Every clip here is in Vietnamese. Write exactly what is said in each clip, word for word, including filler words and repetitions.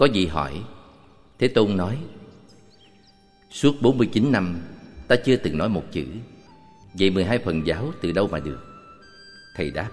Có vị hỏi. Thế Tôn nói: suốt bốn mươi chín năm ta chưa từng nói một chữ. Vậy mười hai phần giáo từ đâu mà được? Thầy đáp: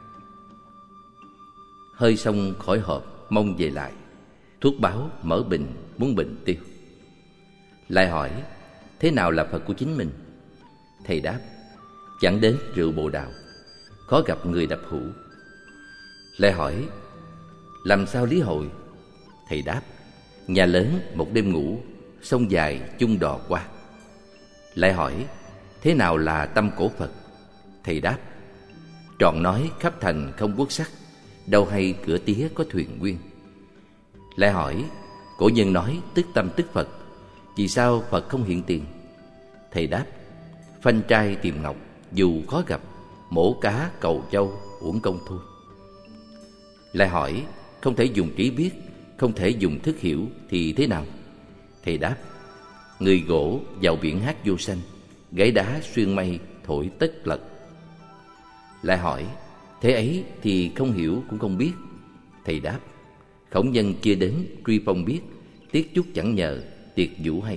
hơi xong khỏi hộp mong về lại, thuốc báo mở bình muốn bệnh tiêu. Lại hỏi: thế nào là Phật của chính mình? Thầy đáp: chẳng đến rượu bồ đào, khó gặp người đập hũ. Lại hỏi: làm sao lý hội? Thầy đáp: nhà lớn một đêm ngủ, sông dài chung đò qua. Lại hỏi: thế nào là tâm cổ Phật? Thầy đáp: trọn nói khắp thành không quốc sắc, đâu hay cửa tía có thuyền nguyên. Lại hỏi: cổ nhân nói tức tâm tức Phật, vì sao Phật không hiện tiền? Thầy đáp: phanh trai tìm ngọc, dù khó gặp, mổ cá cầu châu uổng công thôi. Lại hỏi: không thể dùng trí biết, không thể dùng thức hiểu thì thế nào? Thầy đáp: người gỗ vào biển hát vô sanh, gãy đá xuyên mây thổi tất lật. Lại hỏi: thế ấy thì không hiểu cũng không biết. Thầy đáp: khổng nhân kia đến truy phong biết, tiếc chút chẳng nhờ tiệt vũ hay.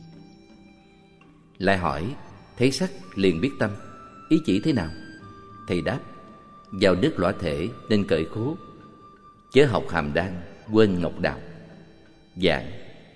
Lại hỏi: thấy sắc liền biết tâm, ý chỉ thế nào? Thầy đáp: vào nước lõa thể nên cởi khố, chớ học hàm đan quên ngọc đào. Giảng: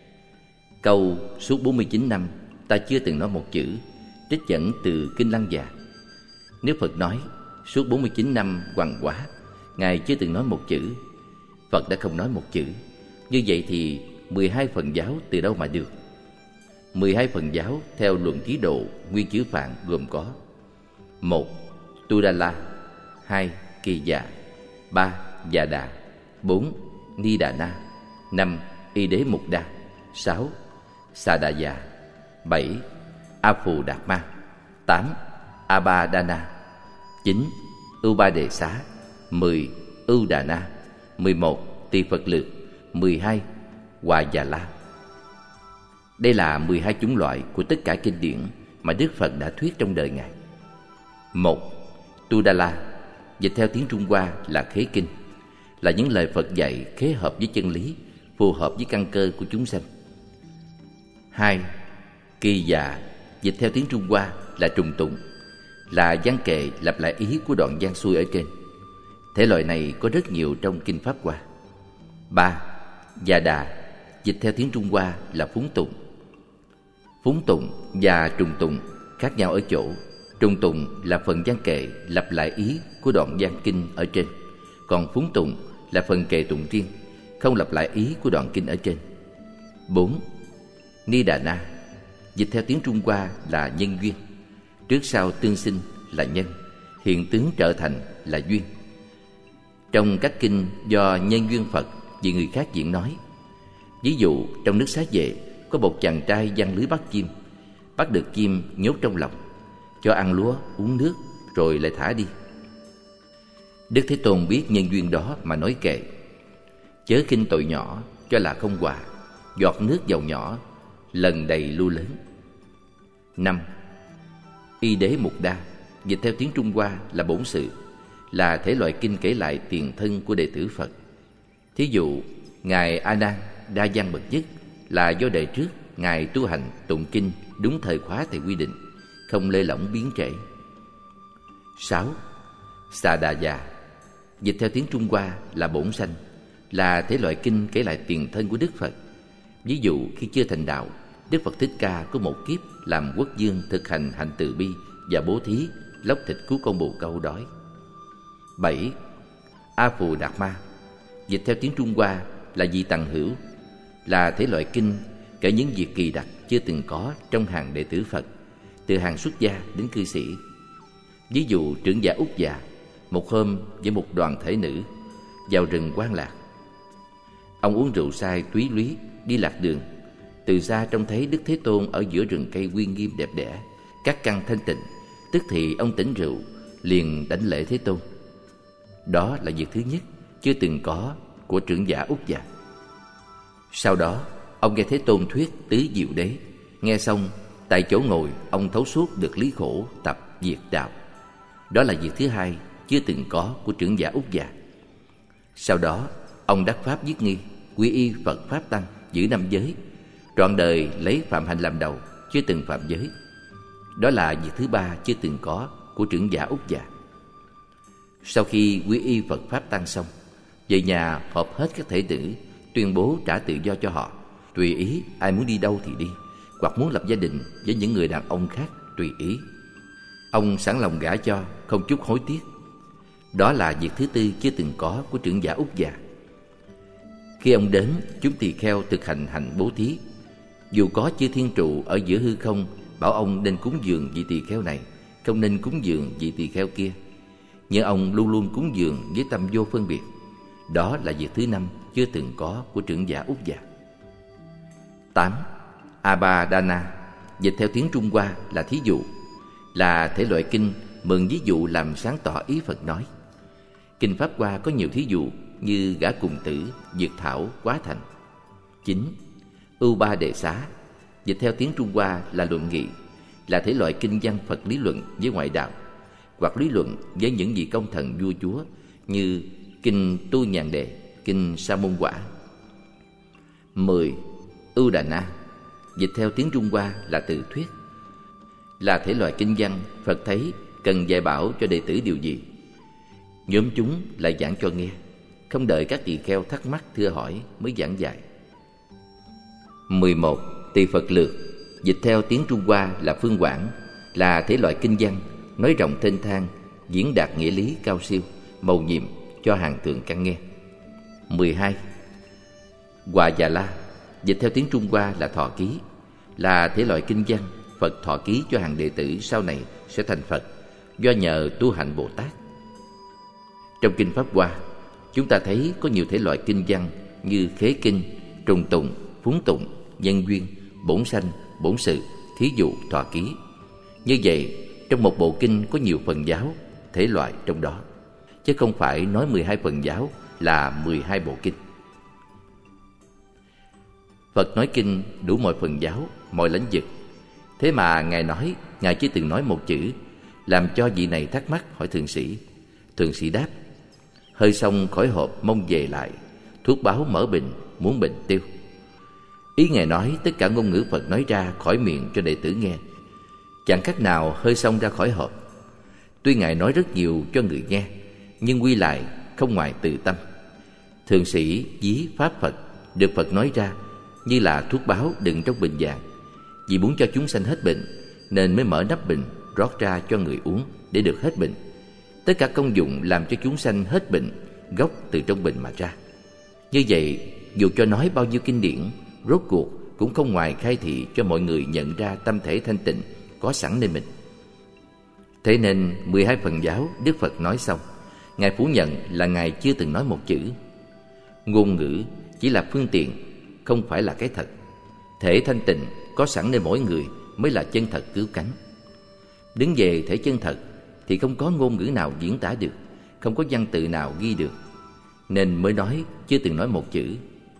câu suốt bốn mươi chín năm ta chưa từng nói một chữ, trích dẫn từ Kinh Lăng Già. Nếu Phật nói suốt bốn mươi chín năm hoằng quả Ngài chưa từng nói một chữ, Phật đã không nói một chữ, như vậy thì mười hai phần giáo từ đâu mà được? Mười hai phần giáo theo luận trí độ nguyên chữ Phạn gồm có: một. Tudala, hai. Kỳ Dạ, ba. Dạ Đà, bốn. Ni Đà Na, năm. Y Đế Mục Đa, sáu. Sa Đà Già, bảy. A Phù Đạt Ma, tám. A Ba Đa Na, chín. Ưu Ba Đề Xá, mười. Ưu Đà Na, mười một. Tỳ Phật Lược, mười hai. Hòa Già La. Đây là mười hai chủng loại của tất cả kinh điển mà Đức Phật đã thuyết trong đời Ngài. Một. Tudala, dịch theo tiếng Trung Hoa là khế kinh, là những lời Phật dạy khế hợp với chân lý, phù hợp với căn cơ của chúng sanh. Hai. Kỳ Dạ, dịch theo tiếng Trung Hoa là trùng tụng, là văn kệ lặp lại ý của đoạn văn xuôi ở trên. Thể loại này có rất nhiều trong Kinh Pháp Hoa. Ba. Dạ Đà, dịch theo tiếng Trung Hoa là phúng tụng. Phúng tụng và trùng tụng khác nhau ở chỗ, trùng tụng là phần văn kệ lặp lại ý của đoạn văn kinh ở trên, còn phúng tụng là phần kệ tụng riêng, không lặp lại ý của đoạn kinh ở trên. Bốn. Ni Đà Na, dịch theo tiếng Trung Hoa là nhân duyên, trước sau tương sinh là nhân, hiện tướng trở thành là duyên. Trong các kinh do nhân duyên Phật vì người khác diễn nói. Ví dụ trong nước Xá Vệ có một chàng trai giăng lưới bắt chim, bắt được chim nhốt trong lòng, cho ăn lúa uống nước rồi lại thả đi. Đức Thế Tôn biết nhân duyên đó mà nói kệ: chớ khinh tội nhỏ cho là không hòa, giọt nước dầu nhỏ lần đầy lu lớn. Năm. Y Đế Mục Đa, dịch theo tiếng Trung Hoa là bổn sự, là thể loại kinh kể lại tiền thân của đệ tử Phật. Thí dụ Ngài A Nan đa văn bậc nhất là do đời trước Ngài tu hành tụng kinh đúng thời khóa thầy quy định, không lơi lỏng biến trễ. Sáu. Sa Đà Già, dịch theo tiếng Trung Hoa là bổn sanh, là thể loại kinh kể lại tiền thân của Đức Phật. Ví dụ khi chưa thành đạo, Đức Phật Thích Ca có một kiếp làm quốc vương thực hành hạnh từ bi và bố thí, lóc thịt cứu con bồ câu đói. Bảy. A Phù Đạt Ma, dịch theo tiếng Trung Hoa là vị tằng hữu, là thể loại kinh kể những việc kỳ đặc chưa từng có trong hàng đệ tử Phật, từ hàng xuất gia đến cư sĩ. Ví dụ trưởng giả Úc Già một hôm với một đoàn thể nữ vào rừng Quan Lạc. Ông uống rượu say túy lúy đi lạc đường, từ xa trông thấy Đức Thế Tôn ở giữa rừng cây uy nghiêm đẹp đẽ, các căn thanh tịnh, tức thì ông tỉnh rượu liền đảnh lễ Thế Tôn. Đó là việc thứ nhất chưa từng có của trưởng giả Úc Già. Sau đó ông nghe Thế Tôn thuyết tứ diệu đế, nghe xong tại chỗ ngồi ông thấu suốt được lý khổ tập diệt đạo. Đó là việc thứ hai chưa từng có của trưởng giả Úc Già. Sau đó ông đắc pháp viết nghi, quy y Phật Pháp Tăng, giữ năm giới, trọn đời lấy phạm hạnh làm đầu, chưa từng phạm giới. Đó là việc thứ ba chưa từng có của trưởng giả Úc Già. Sau khi quy y Phật Pháp Tăng xong, về nhà họp hết các thể tử, tuyên bố trả tự do cho họ, tùy ý ai muốn đi đâu thì đi, hoặc muốn lập gia đình với những người đàn ông khác tùy ý. Ông sẵn lòng gả cho, không chút hối tiếc. Đó là việc thứ tư chưa từng có của trưởng giả Úc Già. Khi ông đến, chúng tỳ kheo thực hành hạnh bố thí. Dù có chư thiên trụ ở giữa hư không bảo ông nên cúng dường vị tỳ kheo này, không nên cúng dường vị tỳ kheo kia, nhưng ông luôn luôn cúng dường với tâm vô phân biệt. Đó là việc thứ năm chưa từng có của trưởng giả Úc Già. Tám. Abhadana, dịch theo tiếng Trung Hoa là thí dụ, là thể loại kinh mượn ví dụ làm sáng tỏ ý Phật nói. Kinh Pháp Hoa có nhiều thí dụ như gã cùng tử, dược thảo, quá thành. Chín. Upa Đề Xá, dịch theo tiếng Trung Hoa là luận nghị, là thể loại kinh văn Phật lý luận với ngoại đạo, hoặc lý luận với những vị công thần vua chúa như kinh Tu Nhàn Đề, kinh Sa Môn Quả. Mười. Udana, dịch theo tiếng Trung Hoa là từ thuyết, là thể loại kinh văn Phật thấy cần dạy bảo cho đệ tử điều gì, nhóm chúng lại giảng cho nghe, không đợi các tỳ kheo thắc mắc thưa hỏi mới giảng dạy. Mười một. Tỳ Phật Lược, dịch theo tiếng Trung Hoa là phương quảng, là thể loại kinh văn nói rộng thênh thang, diễn đạt nghĩa lý cao siêu, mầu nhiệm cho hàng thường căn nghe. Mười hai. Hòa Già La, dịch theo tiếng Trung Hoa là thọ ký, là thể loại kinh văn Phật thọ ký cho hàng đệ tử sau này sẽ thành Phật do nhờ tu hành Bồ Tát. Trong kinh Pháp Hoa, chúng ta thấy có nhiều thể loại kinh văn như khế kinh, trùng tụng, phúng tụng, nhân duyên, bổn sanh, bổn sự, thí dụ, thọ ký. Như vậy, trong một bộ kinh có nhiều phần giáo, thể loại trong đó, chứ không phải nói mười hai phần giáo là mười hai bộ kinh. Phật nói kinh đủ mọi phần giáo, mọi lĩnh vực. Thế mà Ngài nói, Ngài chỉ từng nói một chữ, làm cho vị này thắc mắc hỏi thượng sĩ. Thượng sĩ đáp: hơi xong khỏi hộp mong về lại, thuốc báo mở bình, muốn bệnh tiêu. Ý Ngài nói tất cả ngôn ngữ Phật nói ra khỏi miệng cho đệ tử nghe, chẳng khác nào hơi xong ra khỏi hộp. Tuy Ngài nói rất nhiều cho người nghe, nhưng quy lại không ngoài từ tâm. Thượng sĩ ví pháp Phật được Phật nói ra như là thuốc báo đựng trong bình vàng, vì muốn cho chúng sanh hết bệnh nên mới mở nắp bình rót ra cho người uống để được hết bệnh. Tất cả công dụng làm cho chúng sanh hết bệnh gốc từ trong bình mà ra. Như vậy, dù cho nói bao nhiêu kinh điển, rốt cuộc cũng không ngoài khai thị cho mọi người nhận ra tâm thể thanh tịnh có sẵn nơi mình. Thế nên mười hai phần giáo Đức Phật nói xong, Ngài phủ nhận là Ngài chưa từng nói một chữ. Ngôn ngữ chỉ là phương tiện, không phải là cái thật. Thể thanh tịnh có sẵn nơi mỗi người mới là chân thật cứu cánh. Đứng về thể chân thật thì không có ngôn ngữ nào diễn tả được, không có văn tự nào ghi được, nên mới nói chưa từng nói một chữ.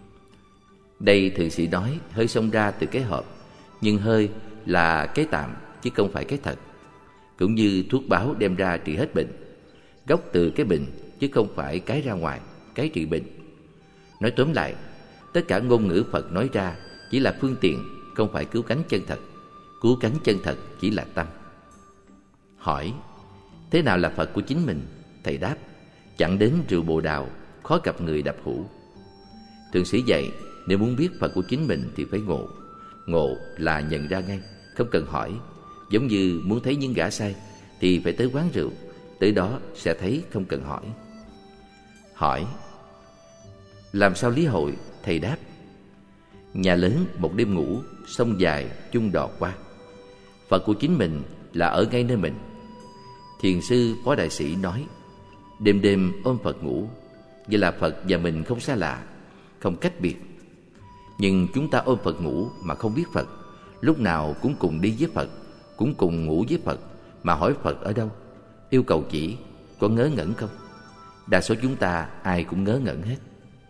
Đây thượng sĩ nói hơi xông ra từ cái hộp, nhưng hơi là cái tạm chứ không phải cái thật. Cũng như thuốc báo đem ra trị hết bệnh, gốc từ cái bệnh chứ không phải cái ra ngoài, cái trị bệnh. Nói tóm lại, tất cả ngôn ngữ Phật nói ra chỉ là phương tiện, không phải cứu cánh chân thật. Cứu cánh chân thật chỉ là tâm. Hỏi: thế nào là Phật của chính mình? Thầy đáp: chẳng đến rượu bồ đào, khó gặp người đập hũ. Thượng sĩ dạy, nếu muốn biết Phật của chính mình thì phải ngộ. Ngộ là nhận ra ngay, không cần hỏi. Giống như muốn thấy những gã say thì phải tới quán rượu, tới đó sẽ thấy không cần hỏi. Hỏi: làm sao lý hội? Thầy đáp: nhà lớn một đêm ngủ, sông dài chung đò qua. Phật của chính mình là ở ngay nơi mình. Thiền sư Phó Đại Sĩ nói: đêm đêm ôm Phật ngủ, vậy là Phật và mình không xa lạ, không cách biệt. Nhưng chúng ta ôm Phật ngủ mà không biết Phật, lúc nào cũng cùng đi với Phật, cũng cùng ngủ với Phật, mà hỏi Phật ở đâu, yêu cầu chỉ, có ngớ ngẩn không? Đa số chúng ta ai cũng ngớ ngẩn hết.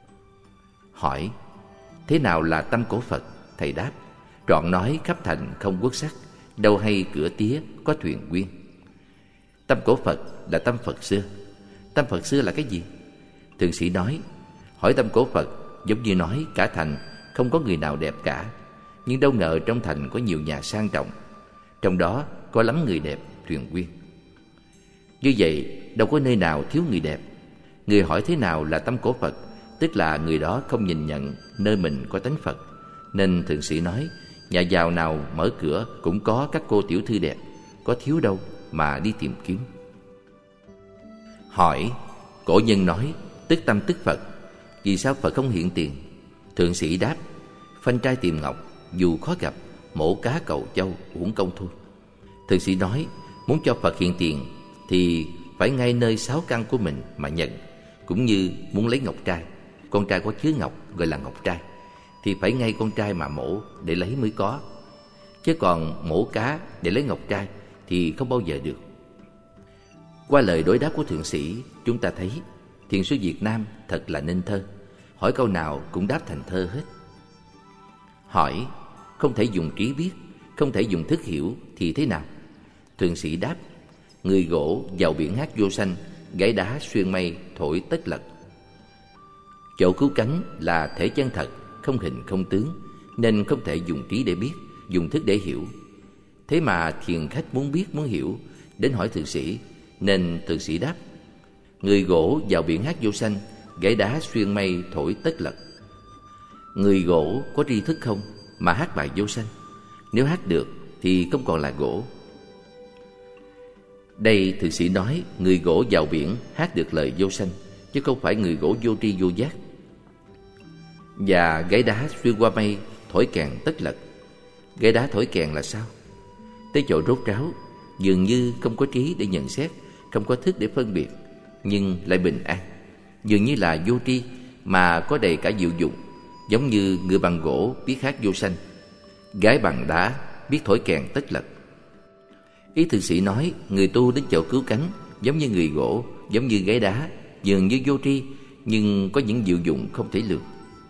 Hỏi: thế nào là tâm của Phật? Thầy đáp: trọn nói khắp thành không quốc sắc, đâu hay cửa tía có thuyền quyên. Tâm của Phật là tâm Phật xưa. Tâm Phật xưa là cái gì? Thượng sĩ nói: hỏi tâm của Phật giống như nói cả thành không có người nào đẹp cả. Nhưng đâu ngờ trong thành có nhiều nhà sang trọng, trong đó có lắm người đẹp thuyền quyên. Như vậy đâu có nơi nào thiếu người đẹp. Người hỏi thế nào là tâm của Phật, tức là người đó không nhìn nhận nơi mình có tánh Phật. Nên thượng sĩ nói, nhà giàu nào mở cửa cũng có các cô tiểu thư đẹp, có thiếu đâu mà đi tìm kiếm. Hỏi, cổ nhân nói tức tâm tức Phật, vì sao Phật không hiện tiền? Thượng sĩ đáp, phanh trai tìm ngọc, dù khó gặp, mổ cá cầu châu, uổng công thôi. Thượng sĩ nói, muốn cho Phật hiện tiền thì phải ngay nơi sáu căn của mình mà nhận. Cũng như muốn lấy ngọc trai, con trai có chứa ngọc gọi là ngọc trai, thì phải ngay con trai mà mổ để lấy mới có. Chứ còn mổ cá để lấy ngọc trai thì không bao giờ được. Qua lời đối đáp của thượng sĩ, chúng ta thấy thiền sư Việt Nam thật là nên thơ. Hỏi câu nào cũng đáp thành thơ hết. Hỏi, không thể dùng trí biết, không thể dùng thức hiểu thì thế nào? Thượng sĩ đáp, người gỗ vào biển hát vô xanh, gãy đá xuyên mây thổi tất lật. Chỗ cứu cánh là thể chân thật, không hình không tướng, nên không thể dùng trí để biết, dùng thức để hiểu. Thế mà thiền khách muốn biết muốn hiểu, đến hỏi thượng sĩ, nên thượng sĩ đáp, người gỗ vào biển hát vô xanh, gãy đá xuyên mây thổi tất lật. Người gỗ có tri thức không mà hát bài vô xanh? Nếu hát được thì không còn là gỗ. Đây thượng sĩ nói người gỗ vào biển hát được lời vô xanh, chứ không phải người gỗ vô tri vô giác. Và gãy đá xuyên qua mây thổi kèn tất lật. Gãy đá thổi kèn là sao? Tới chỗ rốt ráo, dường như không có trí để nhận xét, không có thức để phân biệt, nhưng lại bình an. Dường như là vô tri mà có đầy cả diệu dụng, giống như người bằng gỗ biết hát vô xanh, gái bằng đá biết thổi kèn tất lật. Ý thượng sĩ nói người tu đến chỗ cứu cánh giống như người gỗ, giống như gái đá, dường như vô tri, nhưng có những diệu dụng không thể lường.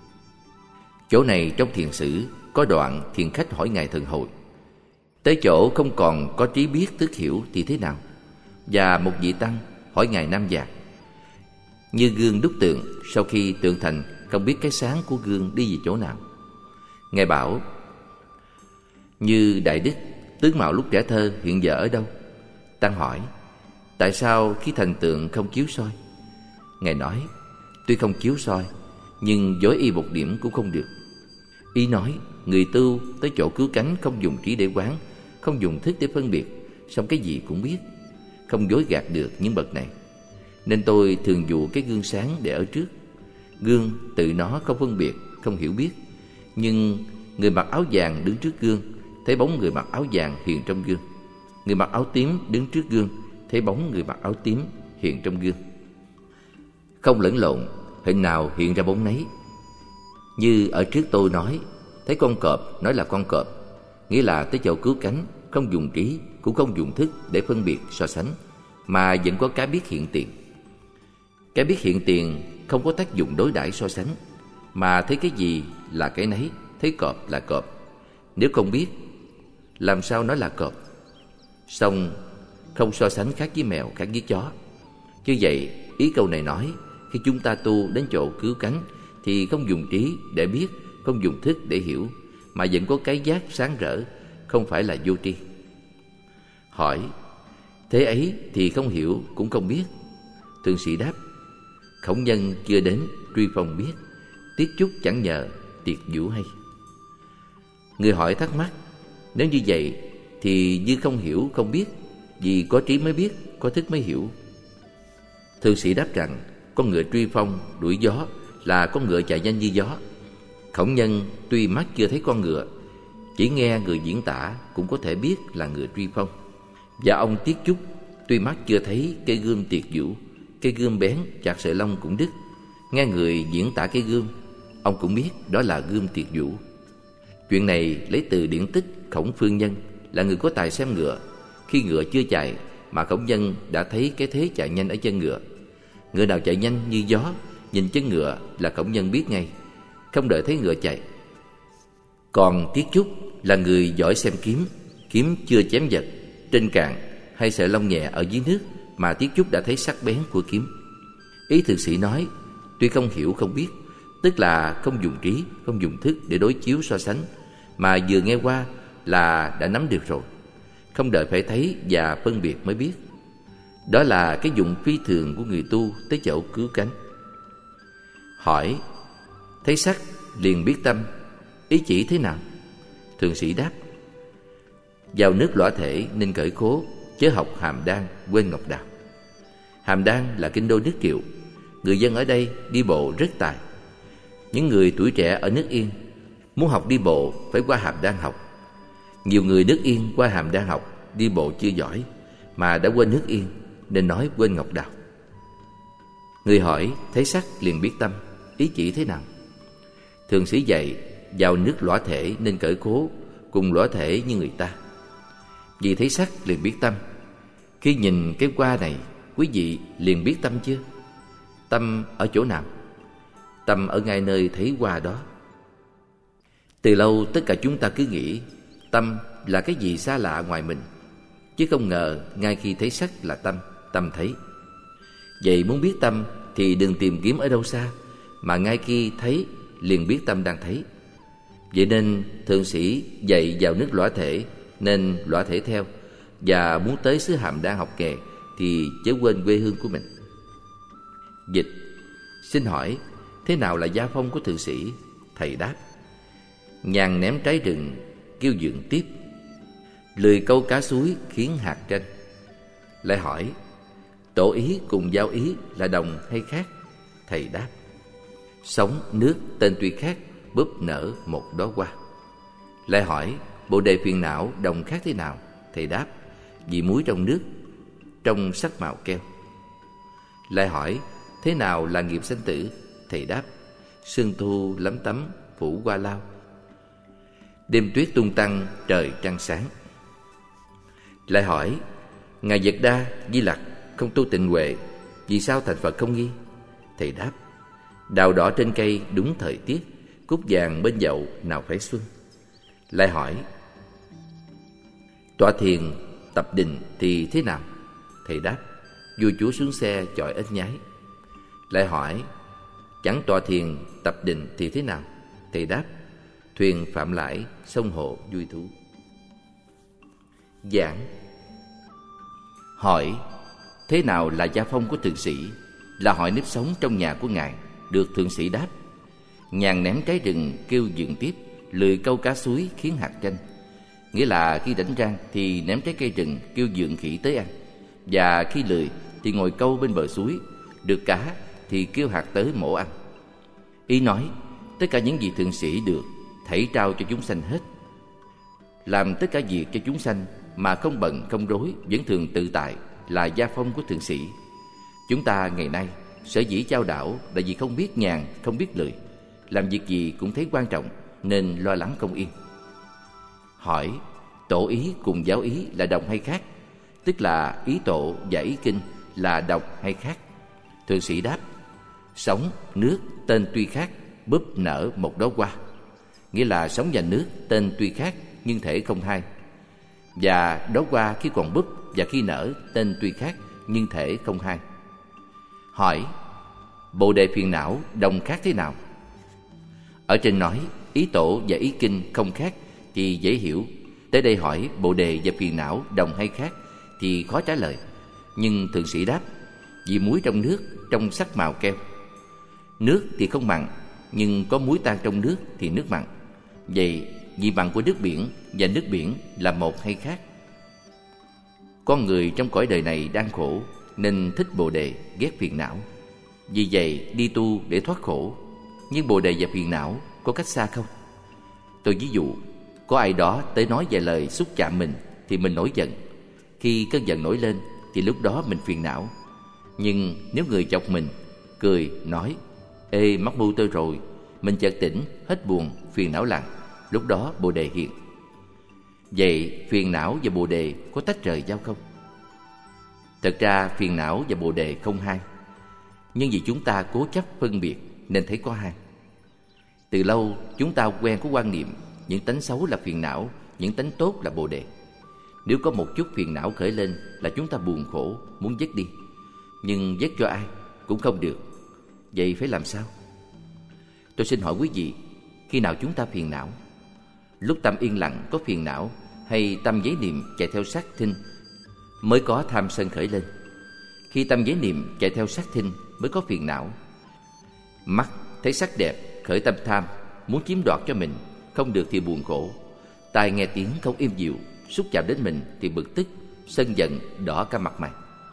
Chỗ này trong thiền sử có đoạn thiền khách hỏi ngài Thần Hội, tới chỗ không còn có trí biết thức hiểu thì thế nào? Và một vị tăng hỏi ngài Nam Già, như gương đúc tượng, sau khi tượng thành không biết cái sáng của gương đi về chỗ nào. Ngài bảo, như Đại Đức, tướng mạo lúc trẻ thơ hiện giờ ở đâu? Tăng hỏi, tại sao khi thành tượng không chiếu soi? Ngài nói, tuy không chiếu soi, nhưng dối y một điểm cũng không được. Ý nói, người tu tới chỗ cứu cánh không dùng trí để quán, không dùng thức để phân biệt, xong cái gì cũng biết, không dối gạt được những bậc này. Nên tôi thường dụ cái gương sáng để ở trước. Gương tự nó không phân biệt, không hiểu biết, nhưng người mặc áo vàng đứng trước gương, thấy bóng người mặc áo vàng hiện trong gương. Người mặc áo tím đứng trước gương, thấy bóng người mặc áo tím hiện trong gương. Không lẫn lộn, hình nào hiện ra bóng nấy. Như ở trước tôi nói, thấy con cọp nói là con cọp, nghĩa là tới chỗ cứu cánh không dùng trí cũng không dùng thức để phân biệt so sánh, mà vẫn có cái biết hiện tiền. Cái biết hiện tiền không có tác dụng đối đãi so sánh, mà thấy cái gì là cái nấy, thấy cọp là cọp. Nếu không biết, làm sao nói là cọp? Xong không so sánh khác với mèo, khác với chó. Như vậy, ý câu này nói, khi chúng ta tu đến chỗ cứu cánh thì không dùng trí để biết, không dùng thức để hiểu, mà vẫn có cái giác sáng rỡ, không phải là vô tri. Hỏi, thế ấy thì không hiểu cũng không biết. Thượng sĩ đáp, khổng nhân chưa đến truy phong biết, tiết chúc chẳng nhờ tiệt vũ hay. Người hỏi thắc mắc, nếu như vậy thì như không hiểu không biết, vì có trí mới biết, có thức mới hiểu. Thượng sĩ đáp rằng, con ngựa truy phong đuổi gió là con ngựa chạy nhanh như gió. Khổng nhân tuy mắt chưa thấy con ngựa, chỉ nghe người diễn tả cũng có thể biết là ngựa truy phong. Và ông Tiết Chúc tuy mắt chưa thấy cây gươm tiệt vũ, cây gươm bén chặt sợi lông cũng đứt, nghe người diễn tả cây gươm, ông cũng biết đó là gươm tiệt vũ. Chuyện này lấy từ điển tích Khổng Phương Nhân, là người có tài xem ngựa. Khi ngựa chưa chạy mà Khổng Nhân đã thấy cái thế chạy nhanh ở chân ngựa. Ngựa nào chạy nhanh như gió, nhìn chân ngựa là Khổng Nhân biết ngay, không đợi thấy ngựa chạy. Còn Tiết Chúc là người giỏi xem kiếm, kiếm chưa chém vật, trên cạn hay sợi lông nhẹ ở dưới nước mà Tiết Chúc đã thấy sắc bén của kiếm. Ý thượng sĩ nói, tuy không hiểu không biết, tức là không dùng trí, không dùng thức để đối chiếu so sánh, mà vừa nghe qua là đã nắm được rồi, không đợi phải thấy và phân biệt mới biết. Đó là cái dụng phi thường của người tu tới chỗ cứu cánh. Hỏi: thấy sắc liền biết tâm, ý chỉ thế nào? Thượng sĩ đáp: vào nước lõa thể nên cởi khố, chớ học hàm đan quên ngọc đào. Hàm đan là kinh đô nước Triệu. Người dân ở đây đi bộ rất tài. Những người tuổi trẻ ở nước Yên muốn học đi bộ phải qua Hàm Đan học. Nhiều người nước Yên qua Hàm Đan học đi bộ chưa giỏi, mà đã quên nước Yên nên nói quên ngọc đào. Người hỏi: thấy sắc liền biết tâm, ý chỉ thế nào? Thượng sĩ dạy: vào nước lõa thể nên cởi khố, cùng lõa thể như người ta. Vì thấy sắc liền biết tâm. Khi nhìn cái hoa này, quý vị liền biết tâm chưa? Tâm ở chỗ nào? Tâm ở ngay nơi thấy hoa đó. Từ lâu tất cả chúng ta cứ nghĩ tâm là cái gì xa lạ ngoài mình, chứ không ngờ ngay khi thấy sắc là tâm, tâm thấy. Vậy muốn biết tâm thì đừng tìm kiếm ở đâu xa, mà ngay khi thấy liền biết tâm đang thấy. Vậy nên thượng sĩ dạy vào nước lõa thể nên lõa thể theo, và muốn tới xứ Hàm Đan học nghề thì chớ quên quê hương của mình. Dịch: xin hỏi thế nào là gia phong của thượng sĩ? Thầy đáp: nhàn ném trái rừng kêu dượng tiếp, lười câu cá suối khiến hạt tranh. Lại hỏi: tổ ý cùng giao ý là đồng hay khác? Thầy đáp: sóng nước tên tuy khác, búp nở một đóa hoa. Lại hỏi: bồ đề phiền não đồng khác thế nào? Thầy đáp: vì muối trong nước, trong sắc màu keo. Lại hỏi: thế nào là nghiệp sanh tử? Thầy đáp: sương thu lấm tấm phủ hoa lao, đêm tuyết tung tăng trời trăng sáng. Lại hỏi: ngài Phật Đa Di Lặc không tu tịnh huệ, vì sao thành Phật không nghi? Thầy đáp: đào đỏ trên cây đúng thời tiết, cúc vàng bên dậu nào phải xuân. Lại hỏi: tọa thiền tập định thì thế nào? Thầy đáp: vua chúa xuống xe chọi ếch nhái. Lại hỏi: chẳng tọa thiền tập định thì thế nào? Thầy đáp: thuyền phạm lãi, sông hồ vui thú. Giảng: hỏi thế nào là gia phong của thượng sĩ? Là hỏi nếp sống trong nhà của ngài. Được thượng sĩ đáp: nhàn ném trái rừng kêu dượng tiếp, lười câu cá suối khiến hạt tranh. Nghĩa là khi rảnh rang thì ném trái cây rừng kêu dượng khỉ tới ăn, và khi lười thì ngồi câu bên bờ suối, được cá thì kêu hạt tới mổ ăn. Ý nói tất cả những gì thượng sĩ được thảy trao cho chúng sanh hết. Làm tất cả việc cho chúng sanh mà không bận không rối, vẫn thường tự tại là gia phong của thượng sĩ. Chúng ta ngày nay sở dĩ chao đảo là vì không biết nhàn, không biết lười, làm việc gì cũng thấy quan trọng nên lo lắng không yên. Hỏi: tổ ý cùng giáo ý là đồng hay khác? Tức là ý tổ và ý kinh là đồng hay khác? Thượng sĩ đáp: sóng, nước tên tuy khác, búp nở một đóa hoa. Nghĩa là sóng và nước tên tuy khác nhưng thể không hai, và đóa hoa khi còn búp và khi nở tên tuy khác nhưng thể không hai. Hỏi: bồ đề phiền não đồng khác thế nào? Ở trên nói ý tổ và ý kinh không khác thì dễ hiểu. Tới đây hỏi bồ đề và phiền não đồng hay khác thì khó trả lời. Nhưng thượng sĩ đáp: vì muối trong nước, trong sắc màu keo. Nước thì không mặn, nhưng có muối tan trong nước thì nước mặn. Vậy vị mặn của nước biển và nước biển là một hay khác? Con người trong cõi đời này đang khổ nên thích bồ đề, ghét phiền não. Vì vậy đi tu để thoát khổ. Nhưng bồ đề và phiền não có cách xa không? Tôi ví dụ, có ai đó tới nói vài lời xúc chạm mình thì mình nổi giận. Khi cơn giận nổi lên thì lúc đó mình phiền não. Nhưng nếu người chọc mình, cười, nói: ê, mắc mưu tôi rồi, mình chợt tỉnh, hết buồn, phiền não lặng, lúc đó bồ đề hiện. Vậy phiền não và bồ đề có tách rời nhau không? Thật ra phiền não và bồ đề không hai, nhưng vì chúng ta cố chấp phân biệt nên thấy có hai. Từ lâu chúng ta quen có quan niệm những tánh xấu là phiền não, những tánh tốt là bồ đề. Nếu có một chút phiền não khởi lên là chúng ta buồn khổ, muốn dứt đi. Nhưng dứt cho ai cũng không được. Vậy phải làm sao? Tôi xin hỏi quý vị, khi nào chúng ta phiền não? Lúc tâm yên lặng có phiền não, hay tâm giấy niệm chạy theo sát thinh mới có tham sân khởi lên? Khi tâm giấy niệm chạy theo sát thinh mới có phiền não. Mắt thấy sắc đẹp khởi tâm tham, muốn chiếm đoạt cho mình, không được thì buồn khổ. Tai nghe tiếng không êm dịu, xúc chạm đến mình thì bực tức, sân giận đỏ cả mặt mày.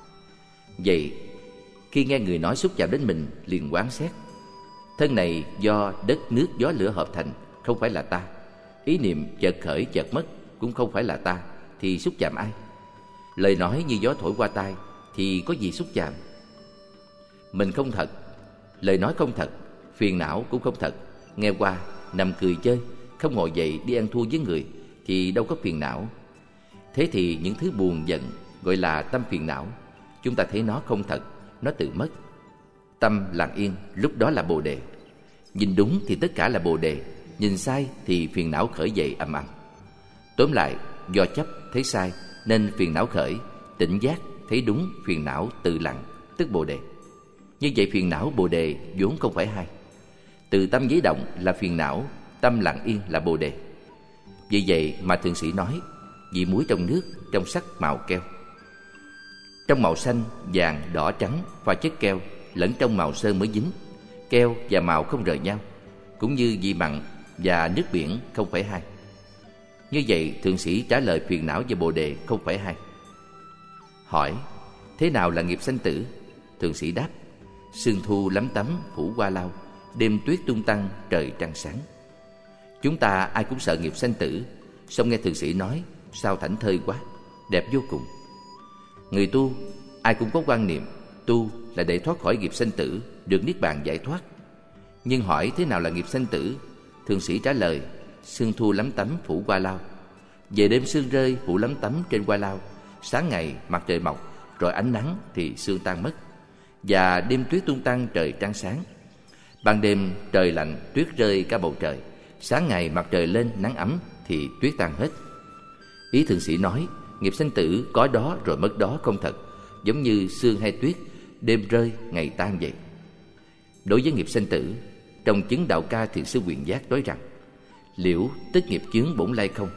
Vậy khi nghe người nói xúc chạm đến mình liền quán xét: thân này do đất nước gió lửa hợp thành, không phải là ta. Ý niệm chợt khởi chợt mất, cũng không phải là ta, thì xúc chạm ai? Lời nói như gió thổi qua tai thì có gì xúc chạm? Mình không thật, lời nói không thật, phiền não cũng không thật. Nghe qua nằm cười chơi, không ngồi dậy đi ăn thua với người thì đâu có phiền não. Thế thì những thứ buồn giận gọi là tâm phiền não. Chúng ta thấy nó không thật, nó tự mất. Tâm lặng yên, lúc đó là bồ đề. Nhìn đúng thì tất cả là bồ đề, nhìn sai thì phiền não khởi dậy ầm ầm. Tóm lại, do chấp thấy sai nên phiền não khởi, tỉnh giác thấy đúng phiền não tự lặng, tức bồ đề. Như vậy phiền não bồ đề vốn không phải hai. Từ tâm giấy động là phiền não, tâm lặng yên là bồ đề. Vì vậy mà thượng sĩ nói: vị muối trong nước, trong sắc màu keo. Trong màu xanh, vàng, đỏ, trắng pha chất keo, lẫn trong màu sơn mới dính. Keo và màu không rời nhau, cũng như vị mặn và nước biển không phải hai. Như vậy thượng sĩ trả lời phiền não và bồ đề không phải hai. Hỏi: thế nào là nghiệp sanh tử? Thượng sĩ đáp: sương thu lắm tấm phủ qua lau, đêm tuyết tung tăng trời trăng sáng. Chúng ta ai cũng sợ nghiệp sanh tử, song nghe thượng sĩ nói sao thảnh thơi quá, đẹp vô cùng. Người tu ai cũng có quan niệm tu là để thoát khỏi nghiệp sanh tử, được niết bàn giải thoát. Nhưng hỏi thế nào là nghiệp sanh tử? Thượng sĩ trả lời: sương thu lắm tấm phủ qua lau. Về đêm sương rơi phủ lắm tấm trên qua lau, sáng ngày mặt trời mọc rồi ánh nắng thì sương tan mất, và đêm tuyết tung tăng trời trăng sáng. Ban đêm trời lạnh tuyết rơi cả bầu trời, sáng ngày mặt trời lên nắng ấm thì tuyết tan hết. Ý thượng sĩ nói nghiệp sanh tử có đó rồi mất đó không thật, giống như sương hay tuyết, đêm rơi ngày tan vậy. Đối với nghiệp sanh tử, trong chứng đạo ca thiền sư Quyền Giác nói rằng: liễu tức nghiệp chướng bổn lai không.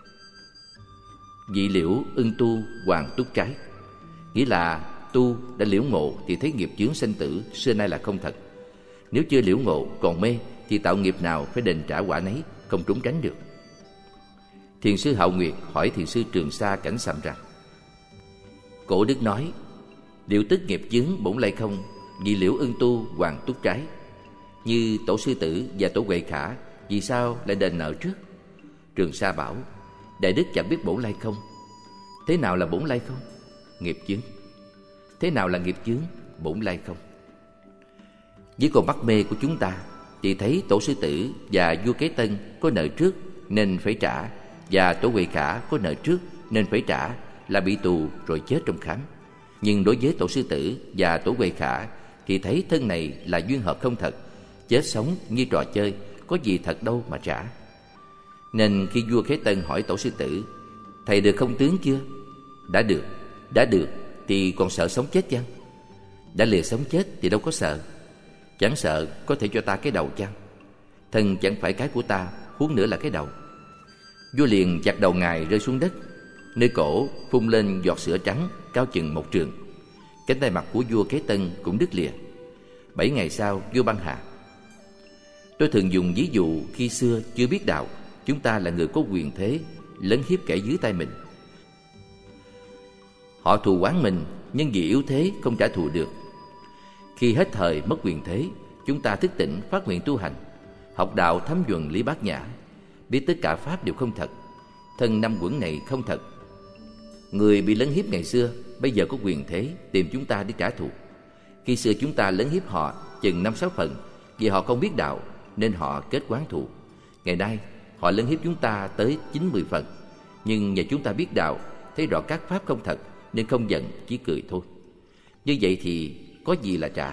Vị liễu ưng tu hoàng túc trái, nghĩa là tu đã liễu ngộ thì thấy nghiệp chướng sanh tử xưa nay là không thật. Nếu chưa liễu ngộ còn mê thì tạo nghiệp nào phải đền trả quả nấy, không trốn tránh được. Thiền sư Hạo Nguyệt hỏi thiền sư Trường Sa Cảnh Sầm rằng: cổ đức nói liễu tức nghiệp chướng bổn lai không, vì liễu ưng tu hoàng túc trái. Như tổ sư tử và tổ Huệ Khả, vì sao lại đền nợ trước? Trường Sa bảo: đại đức chẳng biết bổn lai không. Thế nào là bổn lai không? Nghiệp chướng. Thế nào là nghiệp chướng? Bổn lai không. Với con mắt mê của chúng ta thì thấy tổ sư tử và vua Kế Tân có nợ trước nên phải trả, và tổ Huệ Khả có nợ trước nên phải trả, là bị tù rồi chết trong khám. Nhưng đối với tổ sư tử và tổ Huệ Khả thì thấy thân này là duyên hợp không thật, chết sống như trò chơi, có gì thật đâu mà trả. Nên khi vua Kế Tân hỏi tổ sư tử: thầy được không tướng chưa? Đã được. Đã được thì còn sợ sống chết chăng? Đã lìa sống chết thì đâu có sợ. Chẳng sợ có thể cho ta cái đầu chăng? Thân chẳng phải cái của ta, huống nữa là cái đầu. Vua liền chặt đầu ngài rơi xuống đất, nơi cổ phun lên giọt sữa trắng cao chừng một trượng. Cánh tay mặt của vua Kế Tân cũng đứt lìa. Bảy ngày sau vua băng hà. Tôi thường dùng ví dụ khi xưa chưa biết đạo, chúng ta là người có quyền thế, lấn hiếp kẻ dưới tay mình. Họ thù oán mình, nhưng vì yếu thế không trả thù được. Khi hết thời mất quyền thế, chúng ta thức tỉnh phát nguyện tu hành, học đạo thấm nhuần lý bát nhã, biết tất cả pháp đều không thật, thân năm uẩn này không thật. Người bị lấn hiếp ngày xưa bây giờ có quyền thế tìm chúng ta để trả thù. Khi xưa chúng ta lấn hiếp họ chừng năm sáu phần, vì họ không biết đạo nên họ kết oán thù. Ngày nay họ lấn hiếp chúng ta tới chín mười phần, nhưng nhờ chúng ta biết đạo, thấy rõ các pháp không thật nên không giận, chỉ cười thôi. Như vậy thì có gì là trả?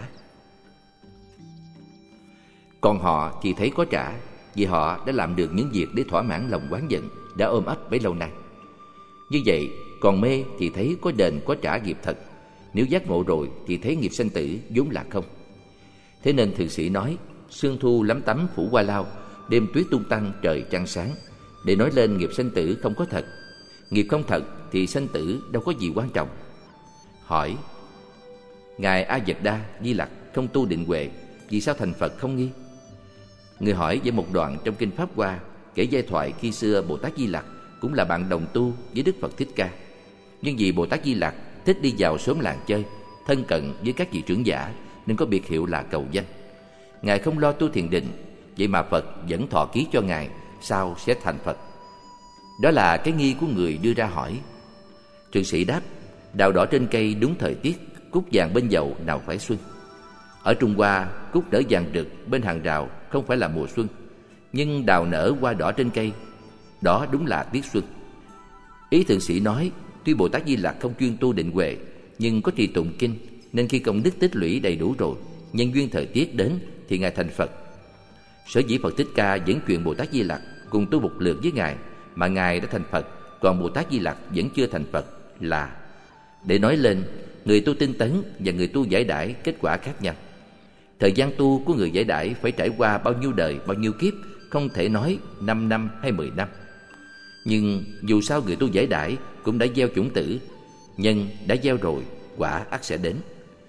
Còn họ thì thấy có trả, vì họ đã làm được những việc để thỏa mãn lòng oán giận đã ôm ấp bấy lâu nay. Như vậy còn mê thì thấy có đền có trả nghiệp thật. Nếu giác ngộ rồi thì thấy nghiệp sanh tử vốn là không. Thế nên thượng sĩ nói sương thu lắm tắm phủ qua lao, đêm tuyết tung tăng trời trăng sáng, để nói lên nghiệp sanh tử không có thật. Nghiệp không thật thì sanh tử đâu có gì quan trọng. Hỏi: Ngài A Dật Đa Di Lặc không tu định huệ, vì sao thành Phật không nghi? Người hỏi với một đoạn trong kinh Pháp Hoa kể giai thoại khi xưa Bồ Tát Di Lặc cũng là bạn đồng tu với Đức Phật Thích Ca. Nhưng vì Bồ Tát Di Lặc thích đi vào xóm làng chơi, thân cận với các vị trưởng giả, nên có biệt hiệu là cầu danh. Ngài không lo tu thiền định, vậy mà Phật vẫn thọ ký cho Ngài, sao sẽ thành Phật? Đó là cái nghi của người đưa ra hỏi. Trượng sĩ đáp: Đào đỏ trên cây đúng thời tiết, cúc vàng bên dậu nào phải xuân. Ở Trung Hoa, cúc nở vàng rực bên hàng rào không phải là mùa xuân, nhưng đào nở hoa đỏ trên cây, đó đúng là tiết xuân. Ý thượng sĩ nói, tuy Bồ Tát Di Lặc không chuyên tu định huệ, nhưng có trì tụng kinh, nên khi công đức tích lũy đầy đủ rồi, nhân duyên thời tiết đến thì Ngài thành Phật. Sở dĩ Phật Thích Ca dẫn chuyện Bồ Tát Di Lặc cùng tu một lượt với Ngài mà Ngài đã thành Phật, còn Bồ Tát Di Lặc vẫn chưa thành Phật, là để nói lên người tu tinh tấn và người tu giải đãi kết quả khác nhau. Thời gian tu của người giải đãi phải trải qua bao nhiêu đời, bao nhiêu kiếp, không thể nói năm năm hay mười năm. Nhưng dù sao người tu giải đãi cũng đã gieo chủng tử, nhân đã gieo rồi, quả ắt sẽ đến.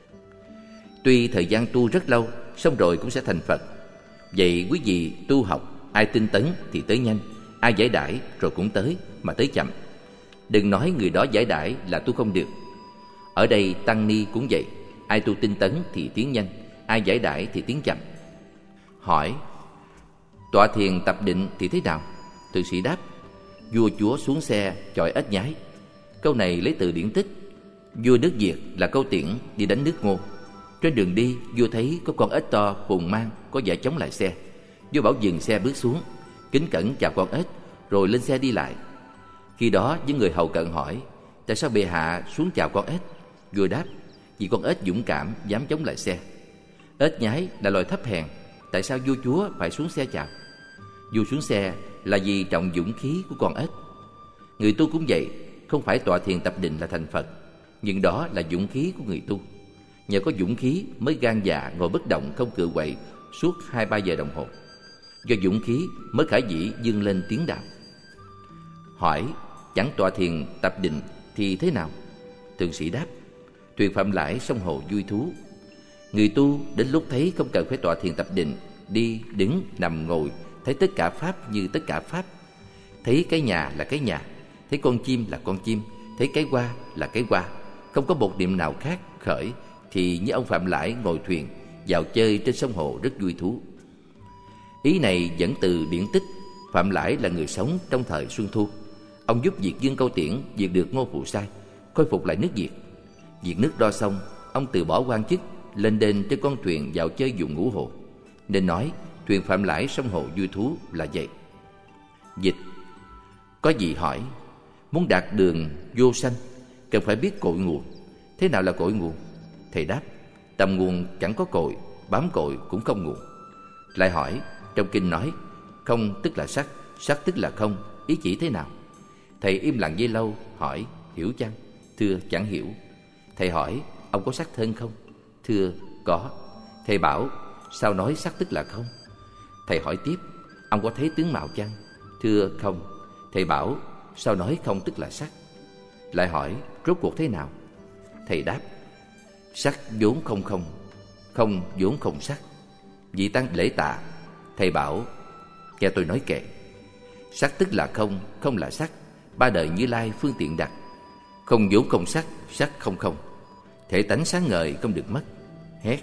Tuy thời gian tu rất lâu, xong rồi cũng sẽ thành Phật. Vậy quý vị tu học, ai tinh tấn thì tới nhanh, ai giải đãi rồi cũng tới, mà tới chậm. Đừng nói người đó giải đãi là tu không được. Ở đây Tăng Ni cũng vậy, ai tu tinh tấn thì tiến nhanh, ai giải đãi thì tiến chậm. Hỏi: Tọa thiền tập định thì thế nào? Thượng sĩ đáp: Vua chúa xuống xe chọi ếch nhái. Câu này lấy từ điển tích. Vua nước Việt là câu tiễn đi đánh nước Ngô. Trên đường đi, vua thấy có con ếch to phùng mang, có vẻ chống lại xe. Vua bảo dừng xe bước xuống, kính cẩn chào con ếch, rồi lên xe đi lại. Khi đó những người hầu cận hỏi: Tại sao bệ hạ xuống chào con ếch? Vua đáp: Vì con ếch dũng cảm, dám chống lại xe. Ếch nhái là loài thấp hèn, tại sao vua chúa phải xuống xe chào? Vua xuống xe là vì trọng dũng khí của con ếch. Người tu cũng vậy, không phải tọa thiền tập định là thành Phật, nhưng đó là dũng khí của người tu. Nhờ có dũng khí mới gan dạ ngồi bất động không cựa quậy suốt hai ba giờ đồng hồ. Do dũng khí mới khả dĩ vươn lên tiến đạo. Hỏi: Chẳng tọa thiền tập định thì thế nào? Thượng sĩ đáp: Thuyền phạm lãi sông hồ vui thú. Người tu đến lúc thấy không cần phải tọa thiền tập định, đi, đứng, nằm, ngồi, thấy tất cả pháp như tất cả pháp. Thấy cái nhà là cái nhà, thấy con chim là con chim, thấy cái hoa là cái hoa, không có một niệm nào khác khởi, thì như ông Phạm Lãi ngồi thuyền vào chơi trên sông hồ rất vui thú. Ý này dẫn từ điển tích. Phạm Lãi là người sống trong thời Xuân Thu. Ông giúp Việt Dương Câu Tiễn diệt được Ngô Phụ Sai, khôi phục lại nước Việt. Diệt nước Đo xong, ông từ bỏ quan chức, lên đên trên con thuyền vào chơi vùng Ngũ Hồ. Nên nói thuyền Phạm Lãi sông hồ vui thú là vậy. Dịch: Có gì hỏi: Muốn đạt đường vô sanh, cần phải biết cội nguồn. Thế nào là cội nguồn? Thầy đáp: Tầm nguồn chẳng có cội, bám cội cũng không nguồn. Lại hỏi: Trong kinh nói không tức là sắc, sắc tức là không, ý chỉ thế nào? Thầy im lặng giây lâu, hỏi: Hiểu chăng? Thưa chẳng hiểu. Thầy hỏi: Ông có sắc thân không? Thưa có. Thầy bảo: Sao nói sắc tức là không? Thầy hỏi tiếp: Ông có thấy tướng mạo chăng? Thưa không. Thầy bảo: Sao nói không tức là sắc? Lại hỏi: Rốt cuộc thế nào? Thầy đáp: Sắc vốn không không, không vốn không sắc. Vị tăng lễ tạ. Thầy bảo: Nghe tôi nói kệ. Sắc tức là không, không là sắc, ba đời Như Lai phương tiện đặt. Không vốn không sắc, sắc không không, thể tánh sáng ngời không được mất. Hét.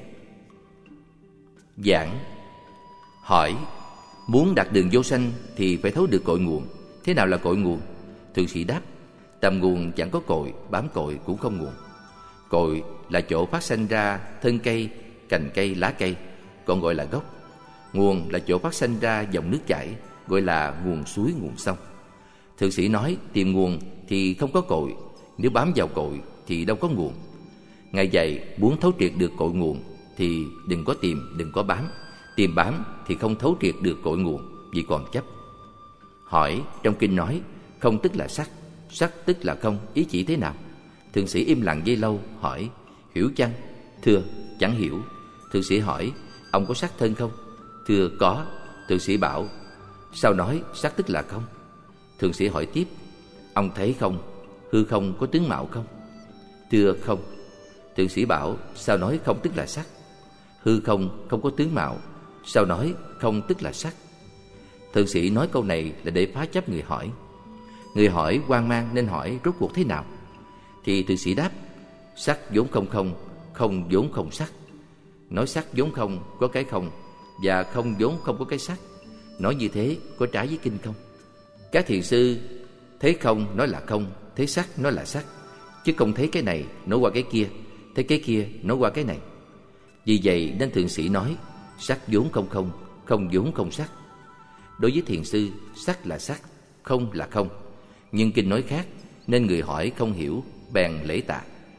Giảng. Hỏi: Muốn đạt đường vô sanh thì phải thấu được cội nguồn. Thế nào là cội nguồn? Thượng sĩ đáp: Tầm nguồn chẳng có cội, bám cội cũng không nguồn. Cội là chỗ phát sanh ra thân cây, cành cây, lá cây, còn gọi là gốc. Nguồn là chỗ phát sanh ra dòng nước chảy, gọi là nguồn suối, nguồn sông. Thượng sĩ nói tìm nguồn thì không có cội, nếu bám vào cội thì đâu có nguồn. Ngài dạy muốn thấu triệt được cội nguồn thì đừng có tìm, đừng có bám. Tìm bám thì không thấu triệt được cội nguồn, vì còn chấp. Hỏi: Trong kinh nói không tức là sắc, sắc tức là không, ý chỉ thế nào? Thượng sĩ im lặng giây lâu, hỏi: Hiểu chăng? Thưa chẳng hiểu. Thượng sĩ hỏi: Ông có sắc thân không? Thưa có. Thượng sĩ bảo: sao nói sắc tức là không? Thượng sĩ hỏi tiếp: ông thấy không, hư không có tướng mạo không? Thưa không. Thượng sĩ bảo: sao nói không tức là sắc? Hư không không có tướng mạo, sao nói không tức là sắc? Thượng sĩ nói câu này là để phá chấp người hỏi. Người hỏi hoang mang nên hỏi rốt cuộc thế nào? Thì thượng sĩ đáp: sắc vốn không không, không vốn không sắc. Nói sắc vốn không có cái không, và không vốn không có cái sắc. Nói như thế có trái với kinh không? Các thiền sư thấy không nói là không, thấy sắc nói là sắc, chứ không thấy cái này nói qua cái kia, thấy cái kia nói qua cái này. Vì vậy nên thượng sĩ nói sắc vốn không không, không vốn không sắc. Đối với thiền sư, sắc là sắc, không là không. Nhưng kinh nói khác, nên người hỏi không hiểu, bèn lễ tạ.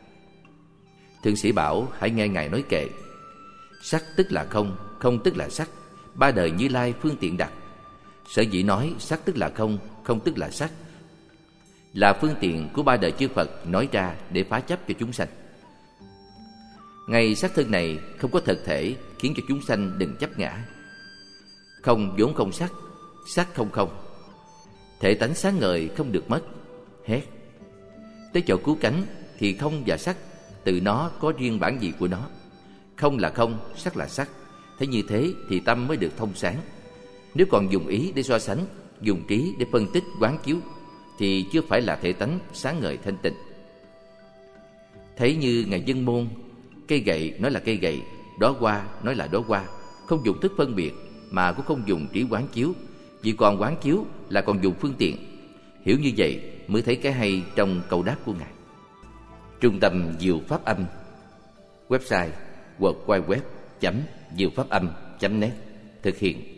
Thượng sĩ bảo: hãy nghe ngài nói kệ. Sắc tức là không, không tức là sắc, ba đời Như Lai phương tiện đặt. Sở dĩ nói sắc tức là không, không tức là sắc, là phương tiện của ba đời chư Phật nói ra để phá chấp cho chúng sanh. Ngay sắc thân này không có thực thể, khiến cho chúng sanh đừng chấp ngã. Không vốn không sắc, sắc không không, thể tánh sáng ngời không được mất. Hét. Tới chỗ cứu cánh thì không và sắc tự nó có riêng bản vị của nó. Không là không, sắc là sắc. Thế như thế thì tâm mới được thông sáng. Nếu còn dùng ý để so sánh, dùng trí để phân tích quán chiếu, thì chưa phải là thể tánh sáng ngời thanh tịnh. Thấy như ngài Dân Môn, cây gậy nói là cây gậy, đóa hoa nói là đóa hoa, không dùng thức phân biệt mà cũng không dùng trí quán chiếu. Vì còn quán chiếu là còn dùng phương tiện. Hiểu như vậy mới thấy cái hay trong câu đáp của ngài. Trung tâm Diệu Pháp Âm. Website w w w chấm diệu pháp âm chấm net. Thực hiện